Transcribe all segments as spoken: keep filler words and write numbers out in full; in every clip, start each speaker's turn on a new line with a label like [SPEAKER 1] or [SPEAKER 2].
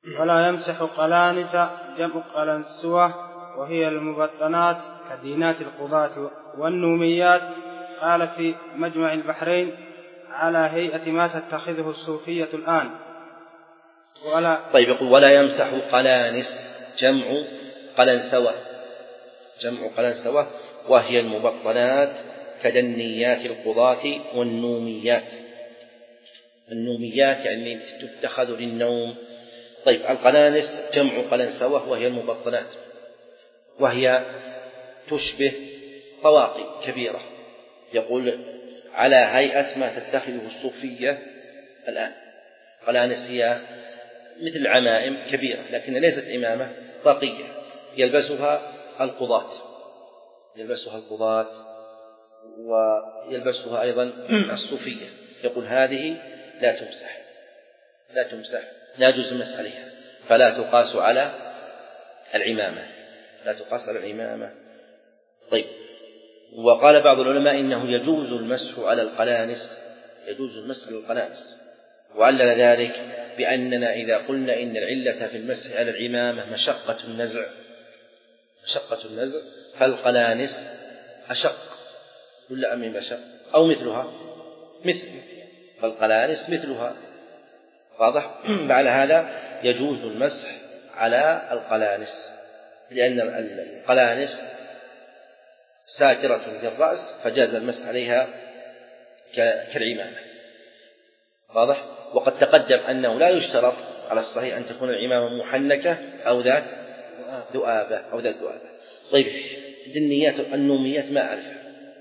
[SPEAKER 1] ولا يمسح قلانس جمع قلنسوة وهي المبطنات كدينات القضاة والنوميات. قال في مجمع البحرين على هيئة ما تتخذه الصوفية الآن.
[SPEAKER 2] ولا طيب يقول ولا يمسح قلانس جمع قلنسوة جمع قلنسوة وهي المبطنات كدنيات القضاة والنوميات. النوميات يعني تتخذ للنوم. طيب القلانس جمع قلنسوة وهي المبطنات، وهي تشبه طواقي كبيرة. يقول على هيئة ما تتخذه الصوفية الآن. قلانس هي مثل عمائم كبيرة لكن ليست عمامة طاقية يلبسها القضاة يلبسها القضاة ويلبسها أيضا الصوفية. يقول هذه لا تمسح لا تمسح لا يجوز المسح عليها، فلا تقاس على العمامة لا تقاس على العمامة. طيب وقال بعض العلماء إنه يجوز المسح على القلانس يجوز المسح على القلانس وعلل ذلك بأننا إذا قلنا إن العلة في المسح على العمامة مشقة النزع مشقة النزع فالقلانس أشق ولا أم مشق أو مثلها مثل فالقلانس مثلها واضح. بعد هذا يجوز المسح على القلانس لأن القلانس ساترة للرأس فجاز المسح عليها كالعمامة واضح. وقد تقدم أنه لا يشترط على الصحيح أن تكون العمامة محنكة أو ذات ذؤابة أو ذات ذؤابة. طيب الدنيات النوميات ما أعرفها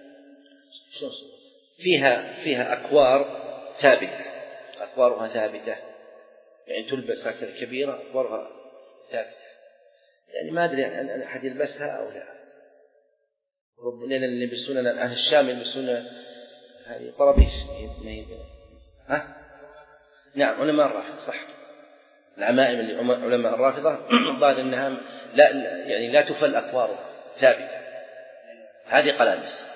[SPEAKER 2] فيها فيها أكوار ثابتة أكوارها ثابتة يعني تلبس هكذا كبيرة أكوارها ثابتة يعني ما أدري أن أحد يلبسها أو لا. ربنا اللي يلبسون أهل الشام يلبسون هذه طرابيش ها نعم علماء الرافضة صح. العمائم اللي علماء الرافضة ظاهر أنها لا يعني لا تفل أكوارها ثابتة. هذه قلانس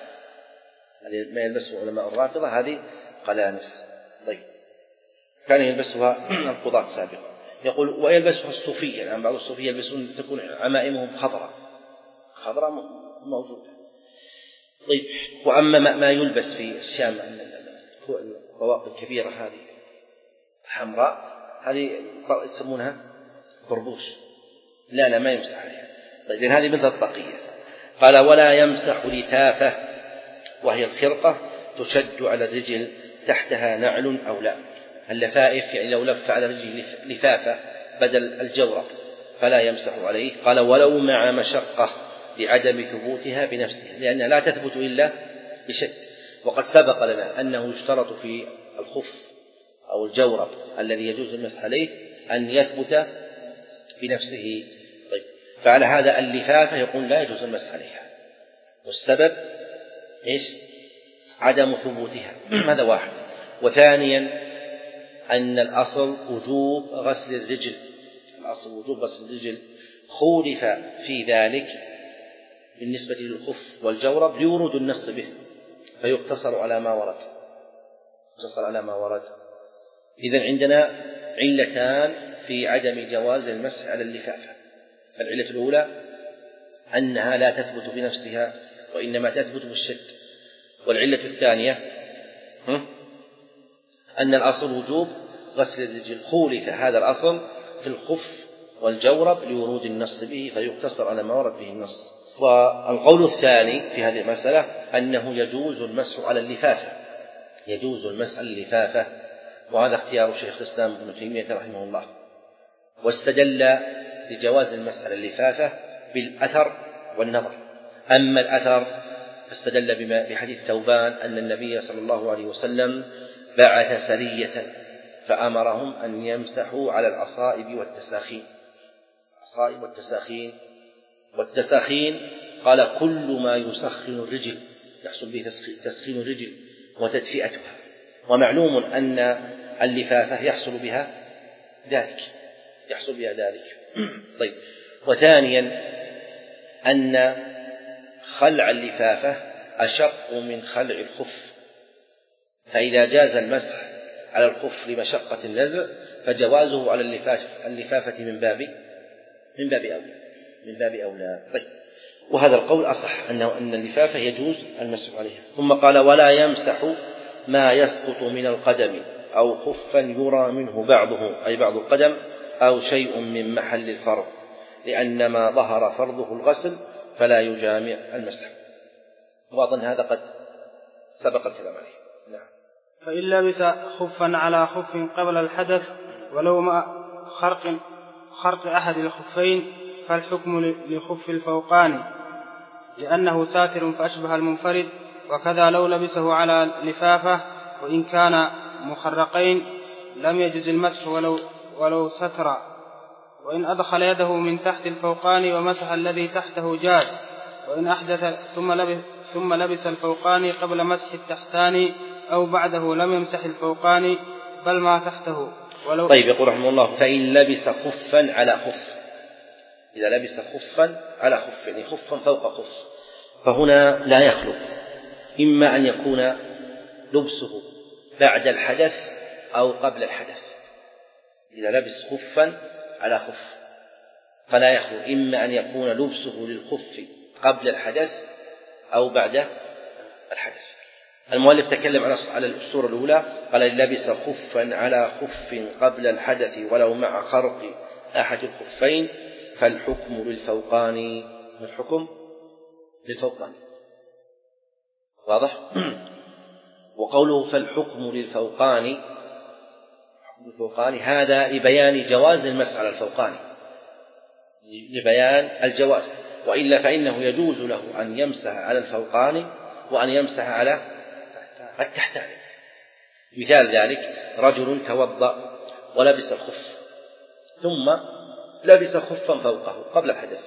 [SPEAKER 2] ما يلبسه علماء الرافضة هذه قلانس. طيب كان يلبسها القضاة سابقا. يقول ويلبسها الصوفية يعني بعض الصوفية يلبسون تكون عمائمهم خضراء خضراء موجودة. طيب وأما ما يلبس في الشام الطواقي الكبيرة هذه حمراء هذه يسمونها طربوش لا لا ما يمسح عليها. طيب هذه مثل الطاقية. قال ولا يمسح لثافة وهي الخرقة تشد على الرجل تحتها نعل أو لا. اللفائف يعني لو لف على رجله لفافة بدل الجورب فلا يمسح عليه. قال ولو مع مشقة لعدم ثبوتها بنفسها لأنها لا تثبت إلا بشد. وقد سبق لنا أنه يشترط في الخف أو الجورب الذي يجوز المسح عليه أن يثبت بنفسه. طيب فعلى هذا اللفافة يقول لا يجوز المسح عليها والسبب إيش؟ عدم ثبوتها. هذا واحد. وثانيا أن الأصل وجوب غسل الرجل الأصل وجوب غسل الرجل خولف في ذلك بالنسبة للخف والجورب ليورد النص به فيقتصر على ما ورد يقتصر على ما ورد. إذن عندنا علتان في عدم جواز المسح على اللفافة. العلة الأولى أنها لا تثبت بنفسها وإنما تثبت بالشد. والعلة الثانية أن الأصل وجوب غسل الرجل خولف هذا الأصل في الخف والجورب لورود النص به فيقتصر على ما ورد به النص. والقول الثاني في هذه المسألة أنه يجوز المسح على اللفافة يجوز المسح على اللفافة وهذا اختيار شيخ الإسلام ابن تيمية رحمه الله. واستدل لجواز المسح على اللفافة بالأثر والنظر. أما الأثر فاستدل بحديث ثوبان أن النبي صلى الله عليه وسلم بعث سرية فأمرهم أن يمسحوا على العصائب والتساخين العصائب والتساخين والتساخين قال كل ما يسخن الرجل يحصل به تسخين الرجل وتدفئتها. ومعلوم أن اللفافة يحصل بها ذلك يحصل بها ذلك. طيب وثانيا أن خلع اللفافة أشق من خلع الخف فإذا جاز المسح على الخف لمشقة النزع فجوازه على اللفافة من باب من باب أولى من باب أولى. طيب، وهذا القول أصح أنه أن اللفافة يجوز المسح عليها. ثم قال: ولا يمسح ما يسقط من القدم أو خفا يرى منه بعضه، أي بعض القدم، أو شيء من محل الفرض، لأن ما ظهر فرضه الغسل فلا يجامع المسح. وأظن هذا قد سبق الكلام عليه. نعم.
[SPEAKER 1] فإن لبس خفا على خف قبل الحدث ولو مع خرق خرق أحد الخفين فالحكم لخف الفوقاني لأنه ساتر فأشبه المنفرد، وكذا لو لبسه على لفافة وإن كان مخرقين لم يجز المسح ولو, ولو ستر، وإن أدخل يده من تحت الفوقاني ومسح الذي تحته جاز، وإن أحدث ثم لبس, ثم لبس الفوقاني قبل مسح التحتاني أو بعده لم يمسح الفوقاني بل ما تحته. ولو
[SPEAKER 2] طيب، يقول رحمه الله: فإن لبس خفا على خف، إذا لبس خفا على خف يعني خفا فوق خف، فهنا لا يخلو إما أن يكون لبسه بعد الحدث أو قبل الحدث. إذا لبس خفا على خف فلا يخلو إما أن يكون لبسه للخف قبل الحدث أو بعد الحدث. المؤلف تكلم على الصورة الأولى، قال: لبس خفا على خف قبل الحدث ولو مع خرق أحد الخفين فالحكم للفوقاني. الحكم للفوقاني واضح. وقوله فالحكم للفوقاني الفوقاني هذا لبيان جواز المسح على الفوقاني، لبيان الجواز، وإلا فإنه يجوز له أن يمسح على الفوقاني وأن يمسح على التحتاني. مثال ذلك: رجل توضأ ولبس الخف ثم لبس خفا فوقه قبل الحدث،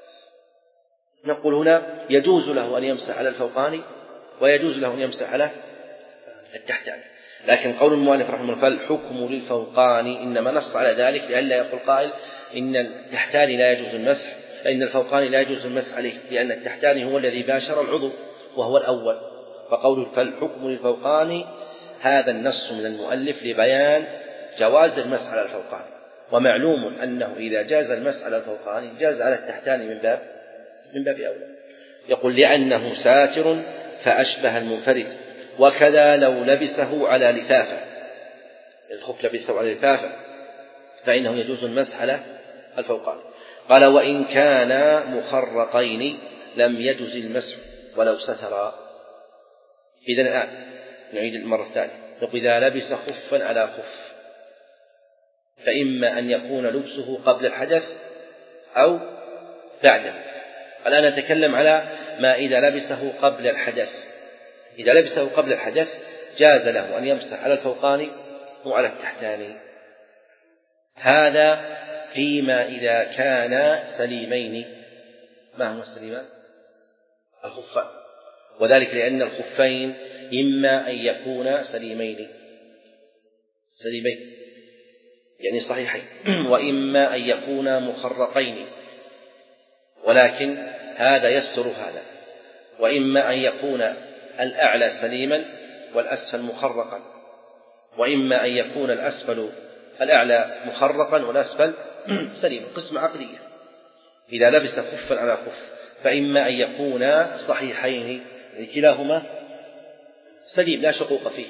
[SPEAKER 2] نقول هنا يجوز له أن يمسح على الفوقاني ويجوز له أن يمسح على التحتاني. لكن قول المؤلف رحمه الله: فالحكم للفوقاني، إنما نص على ذلك لئلا يقول قائل إن التحتاني لا يجوز المسح، فإن الفوقاني لا يجوز المسح عليه، لأن التحتاني هو الذي باشر العضو وهو الأول. فقول فالحكم للفوقاني هذا النص من المؤلف لبيان جواز المسح على الفوقاني، ومعلوم أنه إذا جاز المسح على الفوقاني جاز على التحتاني من باب من باب أولى. يقول: لأنه ساتر فأشبه المنفرد، وكذا لو لبسه على لفافة، الخف لبسه على لفافة فإنه يجوز المسح على الفوقاني. قال: وإن كان مخرقين لم يجز المسح ولو سترا. إذن الآن نعيد المرة الثانية، نقول: إذا لبس خفا على خف فإما أن يكون لبسه قبل الحدث أو بعده. الآن نتكلم على ما إذا لبسه قبل الحدث. إذا لبسه قبل الحدث جاز له أن يمسح على الفوقاني وعلى التحتاني. هذا فيما إذا كان سليمين. ما هو السليمان؟ الخفان، وذلك لأن الخفين إما أن يكون سليمين سليمين يعني صحيحين، وإما أن يكون مخرقين، ولكن هذا يستر هذا، وإما أن يكون الأعلى سليما والأسفل مخرقا، وإما أن يكون الأسفل الأعلى مخرقا والأسفل سليما. قسمة عقلية. إذا لبس خفا على خف فإما أن يكون صحيحين كلاهما سليم لا شقوق فيه،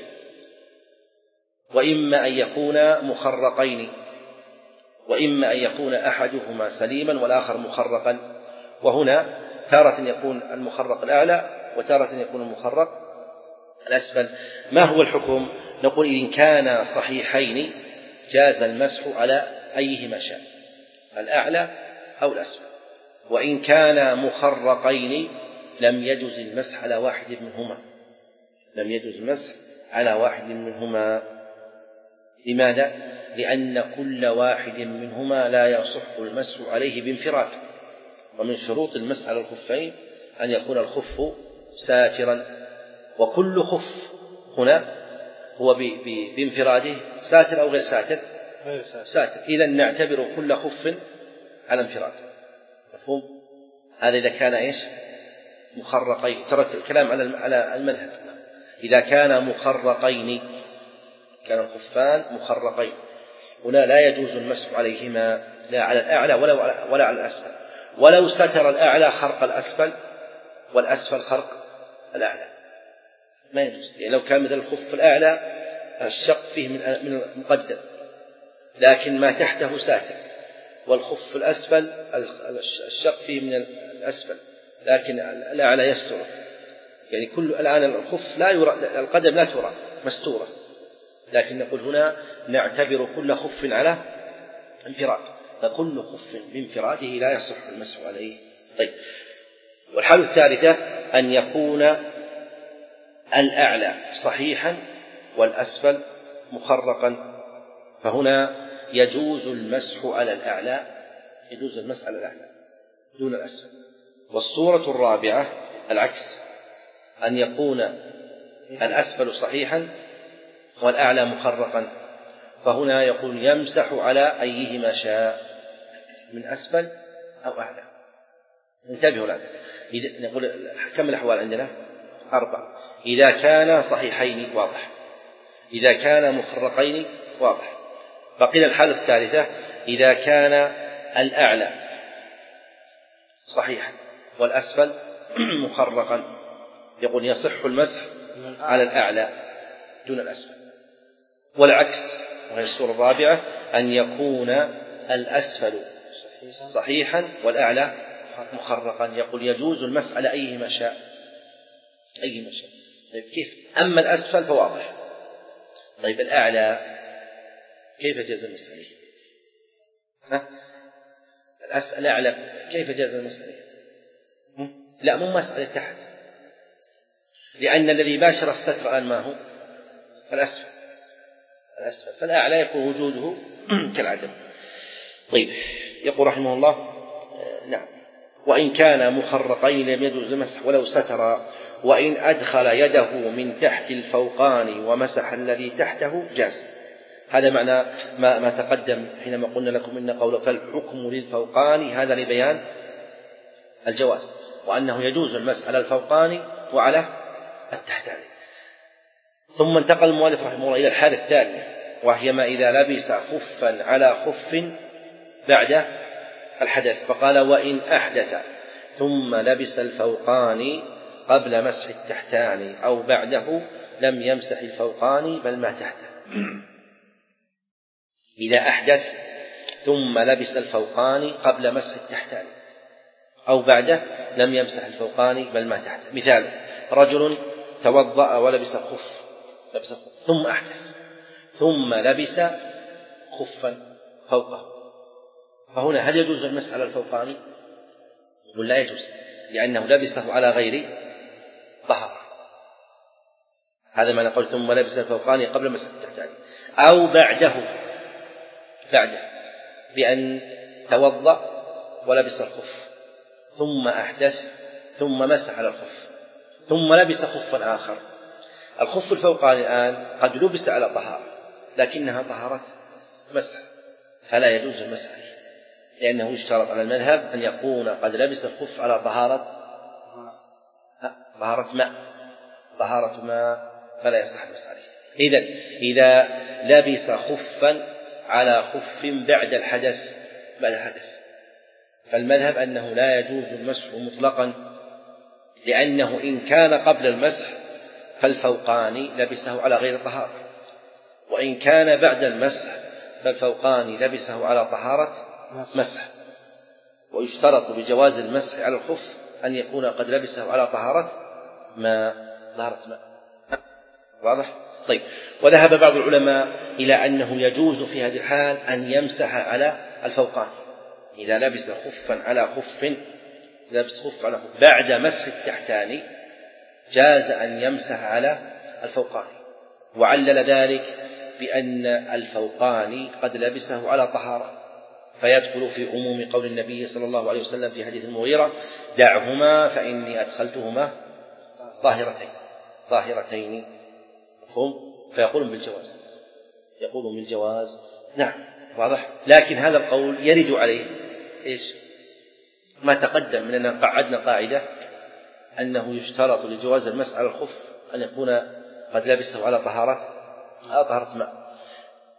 [SPEAKER 2] وإما أن يكون مخرقين، وإما أن يكون أحدهما سليما والآخر مخرقا. وهنا تارة يكون المخرق الأعلى وتارة يكون المخرق الأسفل. ما هو الحكم؟ نقول: إن كان صحيحين جاز المسح على أيهما شاء، الأعلى أو الأسفل. وإن كان مخرقين لم يجوز المسح على واحد منهما لم يجوز المسح على واحد منهما. لماذا؟ لأن كل واحد منهما لا يصح المسح عليه بانفراد، ومن شروط المسح على الخفين أن يكون الخف ساترا، وكل خف هنا هو بانفراده ساتر أو غير ساتر ساتر. إذن نعتبر كل خف على انفراد. مفهوم؟ هذا إذا كان إيش؟ مخرقين. ترى الكلام على المذهب. إذا كان مخرقين كان الخفان مخرقين، هنا لا يجوز المسح عليهما، لا على الأعلى ولا على الأسفل، ولو ستر الأعلى خرق الأسفل والأسفل خرق الأعلى ما يجوز. يعني لو كان مثل الخف الأعلى الشق فيه من المقدم لكن ما تحته ساتر، والخف الأسفل الشق فيه من الأسفل لكن الأعلى يستر، يعني كل الآن الخف لا يرى، القدم لا ترى مستورة، لكن نقول هنا نعتبر كل خف على انفراد، فكل خف بانفراده لا يصح المسح عليه. طيب، والحالة الثالثة أن يكون الأعلى صحيحا والأسفل مخرقا، فهنا يجوز المسح على الأعلى، يجوز المسح على الأعلى دون الأسفل. والصورة الرابعة العكس، أن يكون الأسفل صحيحا والأعلى مخرقا، فهنا يقول يمسح على أيهما شاء من أسفل أو أعلى. انتبهوا الآن، نقول كم الأحوال عندنا؟ أربع. إذا كان صحيحين واضح، إذا كان مخرقين واضح. بقي الحالة الثالثة إذا كان الأعلى صحيحا والأسفل مخرقا، يقول يصح المسح على الأعلى دون الأسفل. والعكس، وهي الصورة الرابعة، أن يكون الأسفل صحيحا والأعلى مخرقا، يقول يجوز المسح على أيهما شاء أيهما شاء. طيب كيف؟ أما الأسفل فواضح. طيب الأعلى كيف جاز المسح عليه؟ ها؟ الأعلى كيف جاز المسح عليه؟ لا، مو مسألة تحت، لأن الذي باشر الستر الآن ما هو؟ الأسفل الأسفل فالأعلى يكون وجوده كالعدم. طيب، يقول رحمه الله نعم، وإن كان مخرقين لم يجوز المسح ولو ستر، وإن أدخل يده من تحت الفوقان ومسح الذي تحته جاز. هذا معنى ما, ما تقدم حينما قلنا لكم إن قول فالحكم للفوقان، هذا لبيان الجواز، وأنه يجوز المسح على الفوقان وعلى التحتان. ثم انتقل المؤلف رحمه الله إلى الحالة الثانية، وهي ما إذا لبس خفا على خف بعد الحدث، فقال وإن أحدث ثم لبس الفوقان قبل مسح التحتان أو بعده لم يمسح الفوقان بل ما تحته. إذا أحدث ثم لبس الفوقان قبل مسح التحتان أو بعده لم يمسح الفوقان بل ما تحته. مثال: رجل توضأ ولبس خف لبس خف ثم أحدث ثم لبس خفا فوقه، فهنا هل يجوز المسح على الفوقاني؟ يقول لا يجوز، لأنه لبسه على غير طهارة. هذا ما نقول ثم لبس الفوقاني قبل مسح التحتاني أو بعده بعده بأن توضأ ولبس الخف ثم أحدث ثم مسح على الخف ثم لبس خفا آخر. الخف الفوقاني الآن قد لبس على طهارة لكنها طهارة مسح، فلا يجوز المسح عليه، لأنه يشترط على المذهب أن يكون قد لبس الخف على طهارة طهارة ماء طهارة ماء فلا يصح المسح عليه. إذن إذا لبس خفا على خف بعد الحدث بعد الحدث فالمذهب أنه لا يجوز المسح مطلقا، لأنه إن كان قبل المسح فالفوقاني لبسه على غير طهارة، وإن كان بعد المسح فالفوقاني لبسه على طهارة مسح. ويشترط بجواز المسح على الخف أن يكون قد لبسه على طهارة ما طهارة ماء. واضح؟ طيب، وذهب بعض العلماء إلى أنه يجوز في هذه الحال أن يمسح على الفوقاني إذا لبس خفا على خف لبس خف على خف بعد مسح التحتاني جاز أن يمسح على الفوقاني، وعلل ذلك بأن الفوقاني قد لبسه على طهارة، فيدخل في عموم قول النبي صلى الله عليه وسلم في حديث المغيرة: دعهما فإني أدخلتهما ظاهرتين ظاهرتين مفهوم؟ فيقولون بالجواز يقولون بالجواز نعم. واضح؟ لكن هذا القول يرد عليه إيش؟ ما تقدم من أننا قعدنا قاعدة أنه يشترط لجواز المسح على الخف أن يكون قد لبسه على طهارة على طهارة ماء.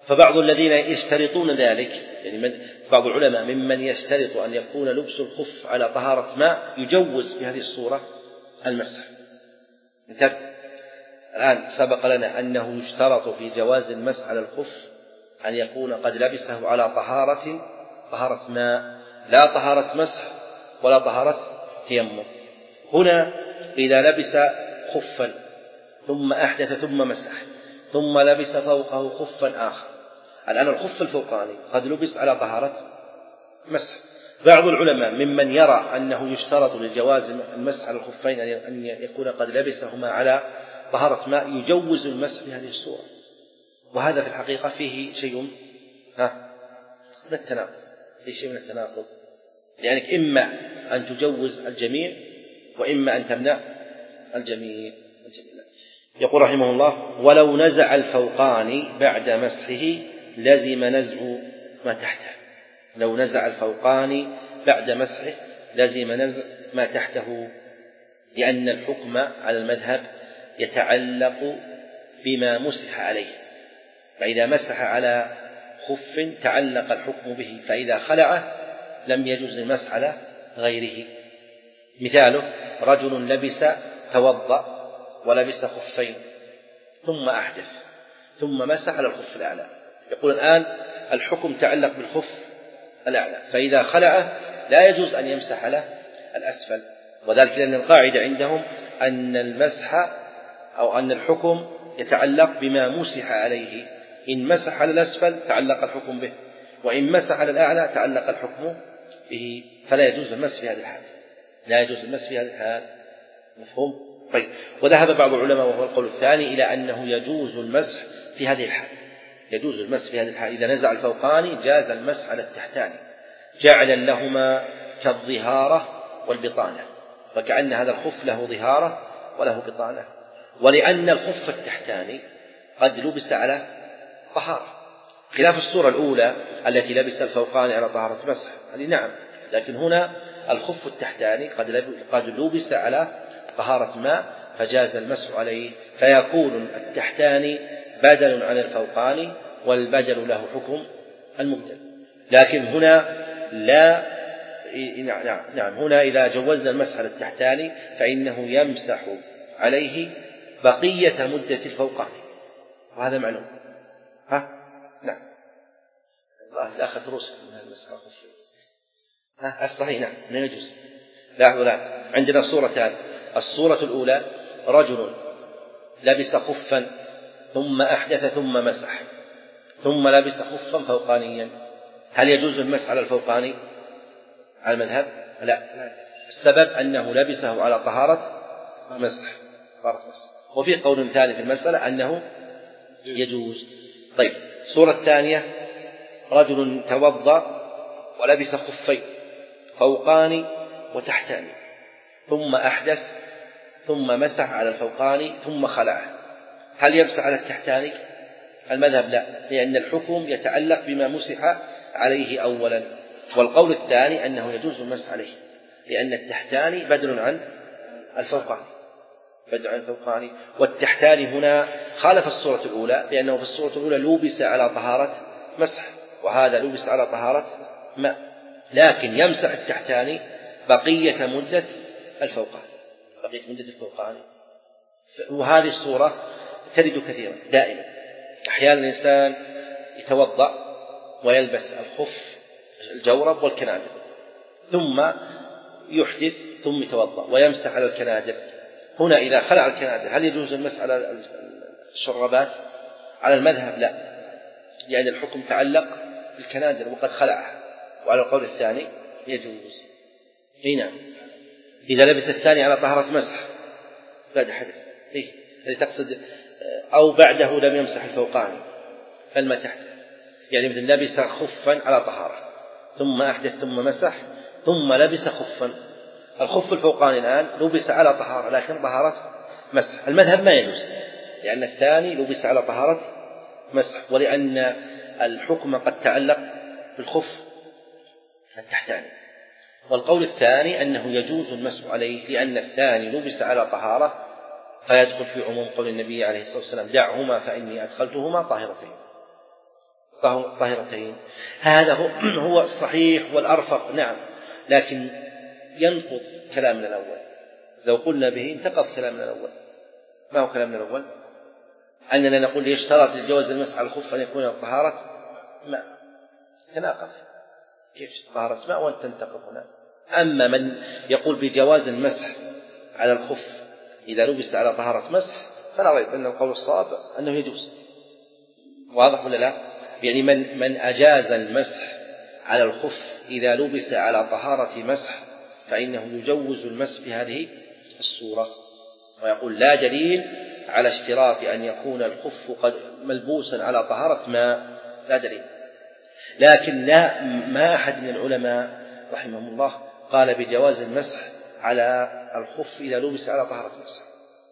[SPEAKER 2] فبعض الذين يشترطون ذلك، يعني من بعض العلماء ممن يشترط أن يكون لبس الخف على طهارة ماء يجوز في هذه الصورة المسح. انتبه، الآن سبق لنا أنه يشترط في جواز المسح على الخف أن يكون قد لبسه على طهارة طهارة ماء، لا طهارة مسح ولا طهارة تيمم. هنا إذا لبس خفا ثم أحدث ثم مسح ثم لبس فوقه خفا آخر، الآن الخف الفوقاني قد لبس على طهارة مسح. بعض العلماء ممن يرى أنه يشترط لجواز المسح على الخفين أن يكون قد لبسهما على طهارة ماء يجوز المسح بهذه الصورة، وهذا في الحقيقة فيه شيء ها من التناقض، فيه شيء من التناقض، لأنك إما أن تجوز الجميع وإما أن تمنع الجميع. يقول رحمه الله: ولو نزع الفوقاني بعد مسحه لزم نزع ما تحته. لو نزع الفوقاني بعد مسحه لزم نزع ما تحته، لأن الحكم على المذهب يتعلق بما مسح عليه، فإذا مسح على خف تعلق الحكم به، فإذا خلعه لم يجوز المسح على غيره. مثاله: رجل لبس توضأ ولبس خفين ثم أحدث ثم مسح على الخف الأعلى، يقول الآن الحكم تعلق بالخف الأعلى، فإذا خلعه لا يجوز أن يمسح على الأسفل، وذلك لأن القاعدة عندهم أن المسح أو أن الحكم يتعلق بما مسح عليه، إن مسح على الأسفل تعلق الحكم به، وإن مسح على الأعلى تعلق الحكم به، فلا يجوز المسح في هذه الحال، لا يجوز المسح في هذه الحال. مفهوم؟ طيب. وذهب بعض العلماء وهو القول الثاني إلى أنه يجوز المسح في هذه الحال، يجوز المسح في هذه الحال إذا نزع الفوقاني جاز المسح على التحتاني، جعلا لهما كالظهارة والبطانة، وكأن هذا الخف له ظهارة وله بطانة، ولأن الخف التحتاني قد لبس على طهارة، خلاف الصورة الأولى التي لبس الفوقاني على طهارة مسح، هذه نعم، لكن هنا الخف التحتاني قد لبس على طهارة ماء فجاز المسح عليه، فيكون التحتاني بدل عن الفوقاني والبدل له حكم المبدل. لكن هنا لا، نعم هنا إذا جوزنا المسح على التحتاني فإنه يمسح عليه بقية مدة الفوقاني، وهذا معلوم. ها؟ نعم. الله أخذ رسل من المسح على الخف. ها؟ الصحيح نعم لا يجوز. لاحظوا الآن عندنا صورتان، الصورة الأولى رجل لبس خفا ثم أحدث ثم مسح ثم لبس خفا فوقانيا، هل يجوز المسح على الفوقاني على المذهب؟ لا، السبب أنه لبسه على طهارة مسح، طهارة مسح. وفي قول ثاني في المسألة أنه يجوز. طيب، الصورة الثانية رجل توضأ ولبس خفين فوقاني وتحتاني ثم أحدث ثم مسح على الفوقاني ثم خلعه، هل يمسح على التحتاني؟ المذهب لا، لأن الحكم يتعلق بما مسح عليه أولا. والقول الثاني أنه يجوز المسح عليه، لأن التحتاني بدل عن الفوقاني، بدل عن الفوقاني، والتحتاني هنا خالف الصورة الأولى، لأنه في الصورة الأولى لبس على طهارة مسح، وهذا لبس على طهارة ماء، لكن يمسح التحتاني بقية مدة الفوقاني، بقية مدة الفوقاني. وهذه الصورة ترد كثيرا دائما، أحيانا الإنسان يتوضأ ويلبس الخف الجورب والكنادر ثم يحدث ثم يتوضأ ويمسح على الكنادر. هنا إذا خلع الكنادر هل يجوز المسح على الشرابات؟ على المذهب لا، لأن الحكم تعلق بالكنادر وقد خلعها. وعلى القول الثاني يجوز. هنا إذا لبس الثاني على طهارة مسح بعد حدث، إيه اللي تقصد، أو بعده لم يمسح الفوقاني فالما تحته، يعني مثل لبس خفا على طهارة ثم أحدث ثم مسح ثم لبس خفا، الخف الفوقاني الآن لبس على طهارة لكن طهارة مسح، المذهب ما يجوز، لأن الثاني لبس على طهارة مسح، ولأن الحكم قد تعلق بالخف التحتاني. والقول الثاني أنه يجوز المسح عليه، لأن الثاني لبس على طهارة فيدخل في عموم قول النبي عليه الصلاة والسلام: دعهما فإني أدخلتهما طاهرتين. طاهرتين. هذا هو الصحيح والأرفق، نعم، لكن ينقض كلامنا الأول. لو قلنا به انتقض كلامنا الأول. ما هو كلامنا الأول؟ أننا نقول يشترط للجواز المسح على الخف أن يكون طهارة ماء. تناقض، كيف طهارة ماء وأن تنتقض هنا؟ أما من يقول بجواز المسح على الخف إذا لبس على طهارة مسح فلا ريب أن القول الصواب أنه يجوز. واضح ولا لا؟ يعني من من أجاز المسح على الخف إذا لبس على طهارة مسح فإنه يجوز المسح بهذه الصورة، ويقول لا دليل على اشتراط أن يكون الخف قد ملبوسا على طهارة ماء، لا دليل. لكن لا ما أحد من العلماء رحمهم الله قال بجواز المسح على الخف إذا لبس على طهارة مسح،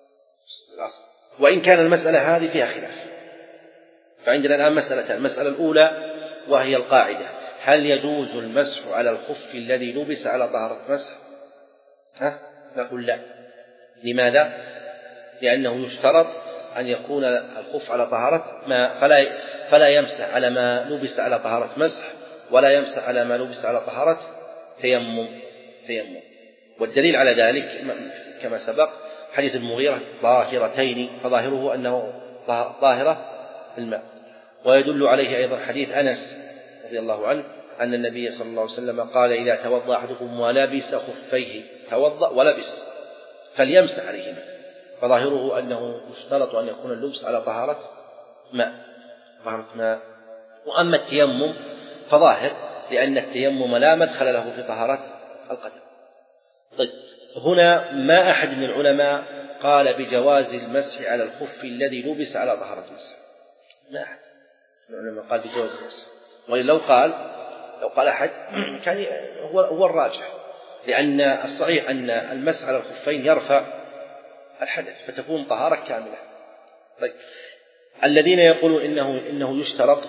[SPEAKER 2] وإن كان المسألة هذه فيها خلاف. فعندنا الآن مسألتان: المسألة الأولى وهي القاعدة: هل يجوز المسح على الخف الذي لبس على طهارة مسح؟ ها؟ نقول لا. لماذا؟ لأنه يشترط أن يكون الخف على طهارة ما، فلا فلا يمسح على ما لبس على طهارة مسح، ولا يمسح على ما لبس على طهارة تيمم تيمم والدليل على ذلك كما سبق حديث المغيرة: طاهرتين، فظاهره أنه طاهرة الماء. ويدل عليه أيضا حديث أنس رضي الله عنه أن النبي صلى الله عليه وسلم قال: إذا توضأ أحدكم ولبس خفيه، توضأ ولبس، فليمسح عليهما، فظاهره أنه يشترط أن يكون اللبس على طهارة ماء طهارة ماء. وأما التيمم فظاهر، لأن التيمم لا مدخل له في طهارة القدم. طيب، هنا ما أحد من العلماء قال بجواز المسح على الخف الذي لبس على طهارة مسح، ما أحد من العلماء قال بجواز المسح. ولو قال لو قال أحد كان هو هو الراجح، لأن الصحيح أن المسح على الخفين يرفع الحدث فتكون طهارة كاملة. طيب، الذين يقولون إنه إنه يشترط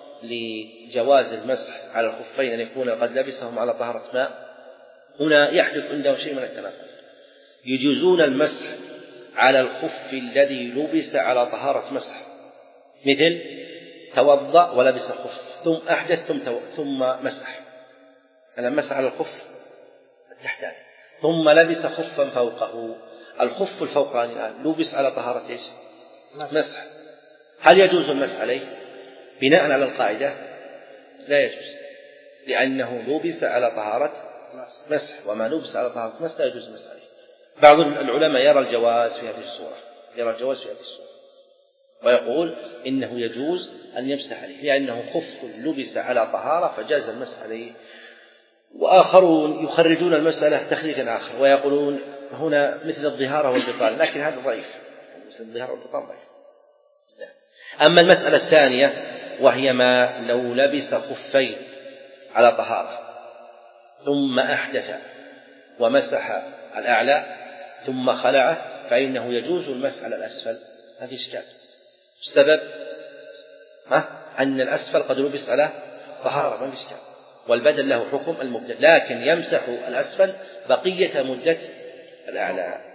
[SPEAKER 2] لجواز المسح على الخفين أن يكون قد لبسهم على طهارة ماء، هنا يحدث عندهم شيء من التناقض. يجوزون المسح على الخف الذي لبس على طهارة مسح، مثل توضأ ولبس الخف ثم أحدث ثم ثم مسح، أنا مسح على الخف التحتاني ثم لبس خفا فوقه، الخف الفوقاني الآن لبس على طهارة إيش؟ مسح. هل يجوز المسح عليه؟ بناء على القاعدة لا يجوز، لأنه لبس على طهارة مسح، وما لبس على طهارة مسح لا يجوز المسح عليه. بعض العلماء يرى الجواز في هذه الصورة، يرى الجواز في هذه الصورة ويقول إنه يجوز أن يمسح عليه لأنه خف لبس على طهارة فجاز المسح عليه. وآخرون يخرجون المسألة تخريجا آخر ويقولون هنا مثل الظهارة والبطان، لكن هذا ضعيف، مثل الظهارة والبطان ضعيف. أما المسألة الثانية وهي ما لو لبس خفين على طهارة ثم أحدث ومسح الأعلى ثم خلعه فإنه يجوز المسح على الأسفل، ما في إشكال. السبب أن الأسفل قد لبس على طهارة، ما في إشكال، والبدل له حكم المبدل، لكن يمسح الأسفل بقية مدة الأعلى.